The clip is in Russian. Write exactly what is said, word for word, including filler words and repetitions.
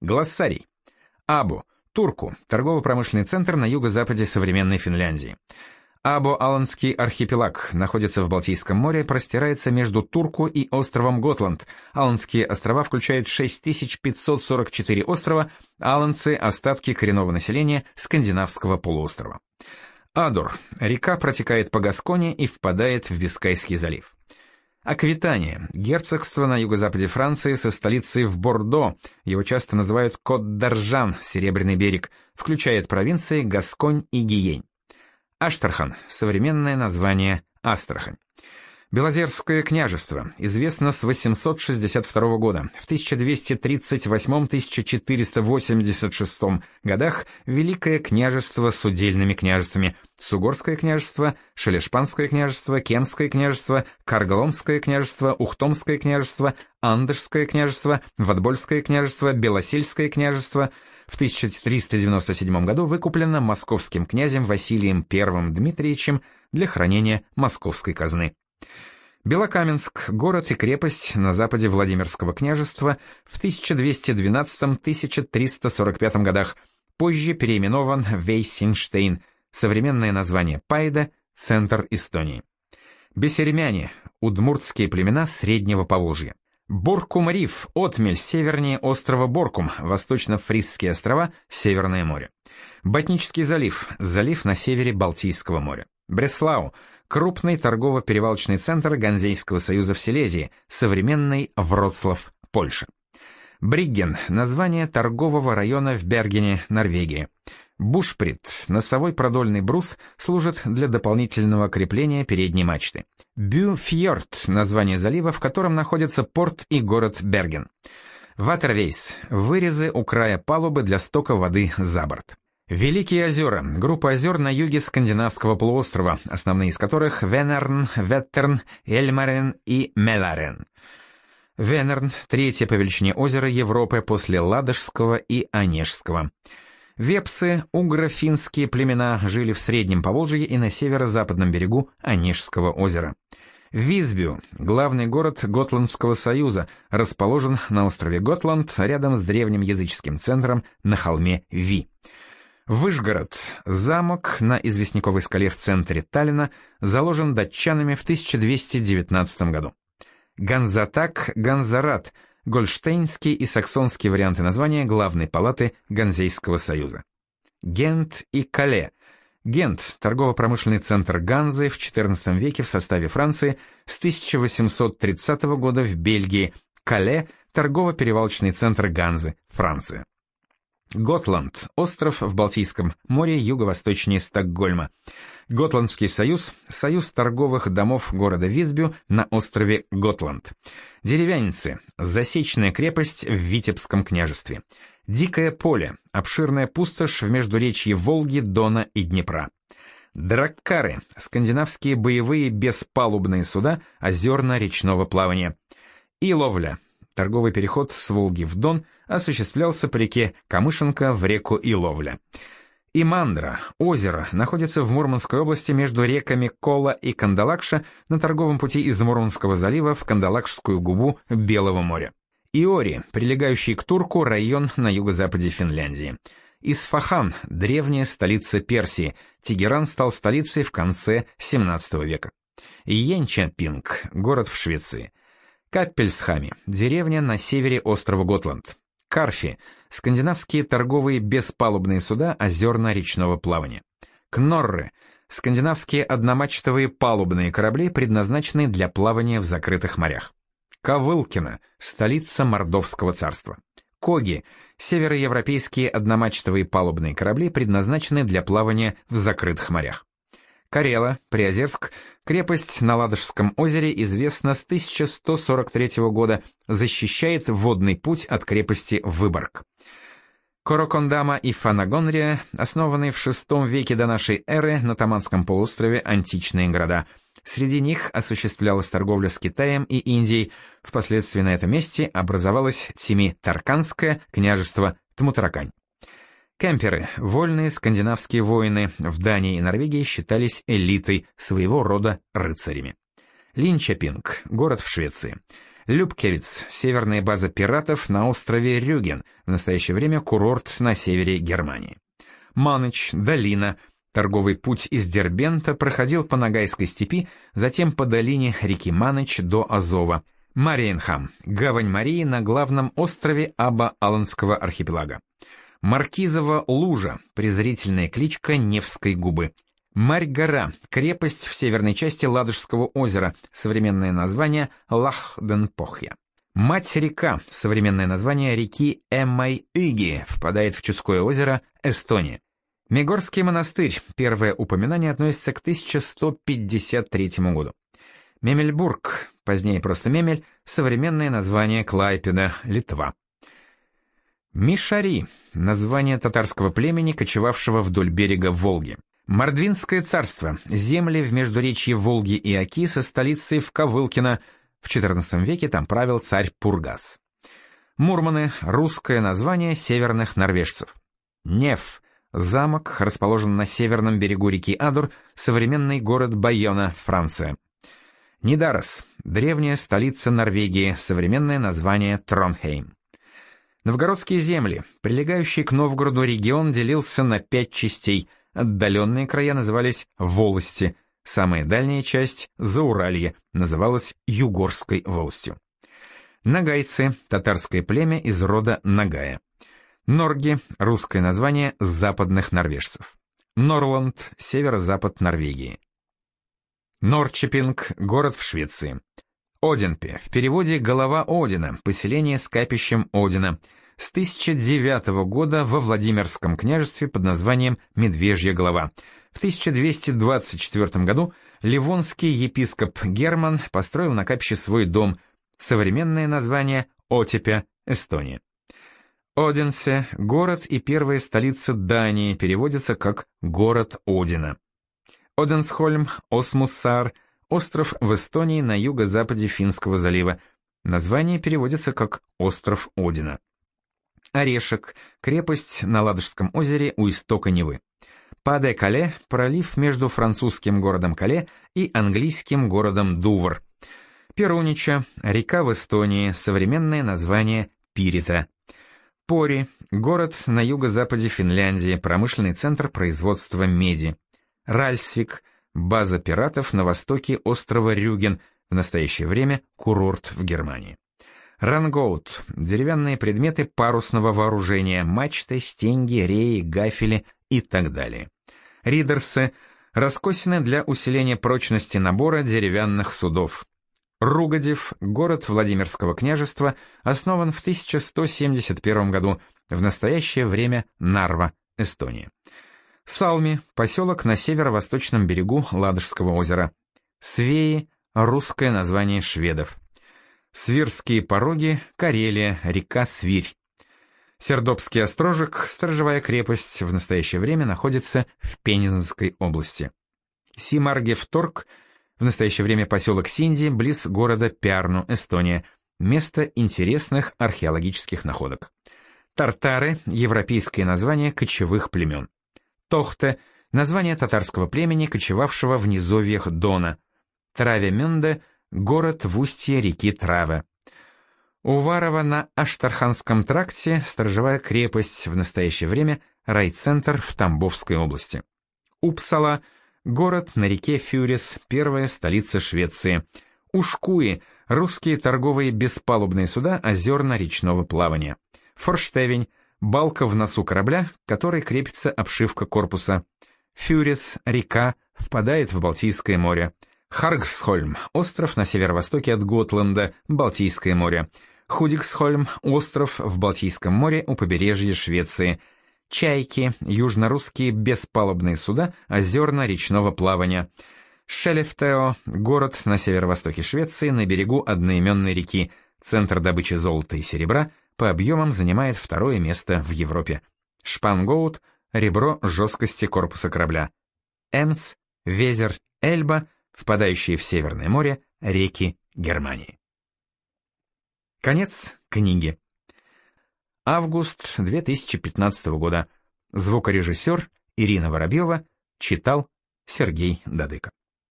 Глоссарий. Абу. Турку. Торгово-промышленный центр на юго-западе современной Финляндии. Або-Аландский архипелаг находится в Балтийском море, простирается между Турку и островом Готланд. Аландские острова включают шесть тысяч пятьсот сорок четыре острова, аландцы – остатки коренного населения скандинавского полуострова. Адур. Река протекает по Гасконе и впадает в Бискайский залив. Аквитания. Герцогство на юго-западе Франции со столицей в Бордо. Его часто называют Кот-d'Аржан, Серебряный берег. Включает провинции Гасконь и Гиень. Аштрахан. Современное название Астрахань. Белозерское княжество. Известно с восемьсот шестьдесят второго года. В тысяча двести тридцать восьмом — тысяча четыреста восемьдесят шестом годах Великое княжество с удельными княжествами. Сугорское княжество, Шелешпанское княжество, Кемское княжество, Каргаломское княжество, Ухтомское княжество, Андышское княжество, Ватбольское княжество, Белосельское княжество. В тысяча триста девяносто седьмом году выкуплено московским князем Василием Первым Дмитриевичем для хранения московской казны. Белокаменск, город и крепость на западе Владимирского княжества, в тысяча двести двенадцатом — тысяча триста сорок пятом годах, позже переименован в Вейсенштейн, современное название Пайда, центр Эстонии. Бессермяне, удмуртские племена Среднего Поволжья. Боркум-Риф, отмель севернее острова Боркум, Восточно-Фрисские острова, Северное море. Ботнический залив, залив на севере Балтийского моря. Бреслау, крупный торгово-перевалочный центр Ганзейского союза в Силезии, современный Вроцлав, Польша. Бригген, название торгового района в Бергене, Норвегия. Бушприт, носовой продольный брус, служит для дополнительного крепления передней мачты. Бюфьорд, название залива, в котором находится порт и город Берген. Ватервейс, вырезы у края палубы для стока воды за борт. Великие озера, группа озер на юге скандинавского полуострова, основные из которых Венерн, Веттерн, Эльмарен и Меларен. Венерн – третье по величине озеро Европы после Ладожского и Онежского. Вепсы, угро-финские племена, жили в Среднем Поволжье и на северо-западном берегу Онежского озера. Висбю, главный город Готландского союза, расположен на острове Готланд, рядом с древним языческим центром на холме Ви. Выжгород, замок на известняковой скале в центре Таллина, заложен датчанами в тысяча двести девятнадцатом году. Ганзатак, Ганзарат, гольштейнские и саксонские варианты названия главной палаты Ганзейского союза. Гент и Кале. Гент – торгово-промышленный центр Ганзы в четырнадцатом веке в составе Франции, с тысяча восемьсот тридцатого года в Бельгии. Кале – торгово-перевалочный центр Ганзы, Франция. Готланд – остров в Балтийском море юго-восточнее Стокгольма. Готландский союз – союз торговых домов города Висбю на острове Готланд. Деревянницы – засечная крепость в Витебском княжестве. Дикое поле – обширная пустошь в междуречье Волги, Дона и Днепра. Драккары – скандинавские боевые беспалубные суда озерно-речного плавания. Иловля – торговый переход с Волги в Дон осуществлялся по реке Камышенка в реку Иловля. Имандра, озеро, находится в Мурманской области между реками Кола и Кандалакша на торговом пути из Мурманского залива в Кандалакшскую губу Белого моря. Иори, прилегающий к Турку район на юго-западе Финляндии. Исфахан, древняя столица Персии, Тегеран стал столицей в конце семнадцатого века. Йенчапинг, город в Швеции. Каппельсхами, деревня на севере острова Готланд. Карфи, скандинавские торговые беспалубные суда озерно-речного плавания. Кнорры, скандинавские одномачтовые палубные корабли, предназначенные для плавания в закрытых морях. Ковылкино, столица Мордовского царства. Коги, североевропейские одномачтовые палубные корабли, предназначенные для плавания в закрытых морях. Карела, Приозерск, крепость на Ладожском озере, известна с тысяча сто сорок третьего года, защищает водный путь от крепости Выборг. Корокондама и Фанагонрия, основанные в шестом веке до нашей эры на Таманском полуострове античные города. Среди них осуществлялась торговля с Китаем и Индией. Впоследствии на этом месте образовалось Тими-Тарканское княжество Тмутаракань. Кемперы, вольные скандинавские воины, в Дании и Норвегии считались элитой, своего рода рыцарями. Линчапинг, город в Швеции. Любкевиц – северная база пиратов на острове Рюген, в настоящее время курорт на севере Германии. Маныч, долина, торговый путь из Дербента проходил по Ногайской степи, затем по долине реки Маныч до Азова. Мариенхам – гавань Марии на главном острове Аба-Аланского архипелага. Маркизова лужа – презрительная кличка Невской губы. Марь-гора – крепость в северной части Ладожского озера, современное название Лахденпохья. Мать-река – современное название реки Эмай-Иги, впадает в Чудское озеро, Эстония. Мегорский монастырь, первое упоминание относится к тысяча сто пятьдесят третьему году. Мемельбург, позднее просто Мемель, современное название Клайпеда, Литва. Мишари – название татарского племени, кочевавшего вдоль берега Волги. Мордвинское царство, земли в междуречье Волги и Оки со столицей в Ковылкино, в четырнадцатом веке там правил царь Пургас. Мурманы – русское название северных норвежцев. Неф – замок, расположен на северном берегу реки Адур, современный город Байона, Франция. Нидарос – древняя столица Норвегии, современное название Тронхейм. Новгородские земли, прилегающий к Новгороду регион, делился на пять частей. Отдаленные края назывались волости, самая дальняя часть, Зауралье, называлась Югорской волостью. Нагайцы – татарское племя из рода Нагая. Норги – русское название западных норвежцев. Норланд – северо-запад Норвегии. Норчепинг – город в Швеции. Оденпе, в переводе «голова Одина», поселение с капищем Одина, с тысяча девятого года во Владимирском княжестве под названием Медвежья голова. В тысяча двести двадцать четвёртом году ливонский епископ Герман построил на капище свой дом, современное название Отепе, Эстония. Оденсе – город и первая столица Дании, переводится как «город Одина». Оденсхольм, Осмуссар – остров в Эстонии на юго-западе Финского залива. Название переводится как «остров Одина». Орешек – крепость на Ладожском озере у истока Невы. Паде-Кале – пролив между французским городом Кале и английским городом Дувр. Перунича – река в Эстонии, современное название Пирита. Пори – город на юго-западе Финляндии, промышленный центр производства меди. Ральсвик – база пиратов на востоке острова Рюген, в настоящее время курорт в Германии. Рангоут – деревянные предметы парусного вооружения, мачты, стенги, реи, гафели и так далее. Ридерсы – раскосины для усиления прочности набора деревянных судов. Ругодев – город Владимирского княжества, основан в тысяча сто семьдесят первом году, в настоящее время Нарва, Эстония. Салми – поселок на северо-восточном берегу Ладожского озера. Свеи – русское название шведов. Свирские пороги, Карелия, река Свирь. Сердобский острожек, сторожевая крепость, в настоящее время находится в Пензенской области. Симаргефторг, в настоящее время поселок Синди, близ города Пярну, Эстония, место интересных археологических находок. Тартары – европейское название кочевых племен. Тохте – название татарского племени, кочевавшего в низовьях Дона. Травемюнде – город в устье реки Траве. Уварово на Аштарханском тракте, сторожевая крепость, в настоящее время райцентр в Тамбовской области. Упсала – город на реке Фюрис, первая столица Швеции. Ушкуи – русские торговые беспалубные суда озерно-речного плавания. Форштевень – балка в носу корабля, к которой крепится обшивка корпуса. Фюрис, река, впадает в Балтийское море. Харгсхольм, остров на северо-востоке от Готланда, Балтийское море. Худиксхольм, остров в Балтийском море у побережья Швеции. Чайки, южнорусские беспалубные суда озерно-речного плавания. Шелефтео, город на северо-востоке Швеции на берегу одноименной реки, центр добычи золота и серебра, по объемам занимает второе место в Европе. Шпангоут – ребро жесткости корпуса корабля. Эмс, Везер, Эльба – впадающие в Северное море реки Германии. Конец книги. Август две тысячи пятнадцатого года. Звукорежиссер Ирина Воробьева читал Сергей Дадыко.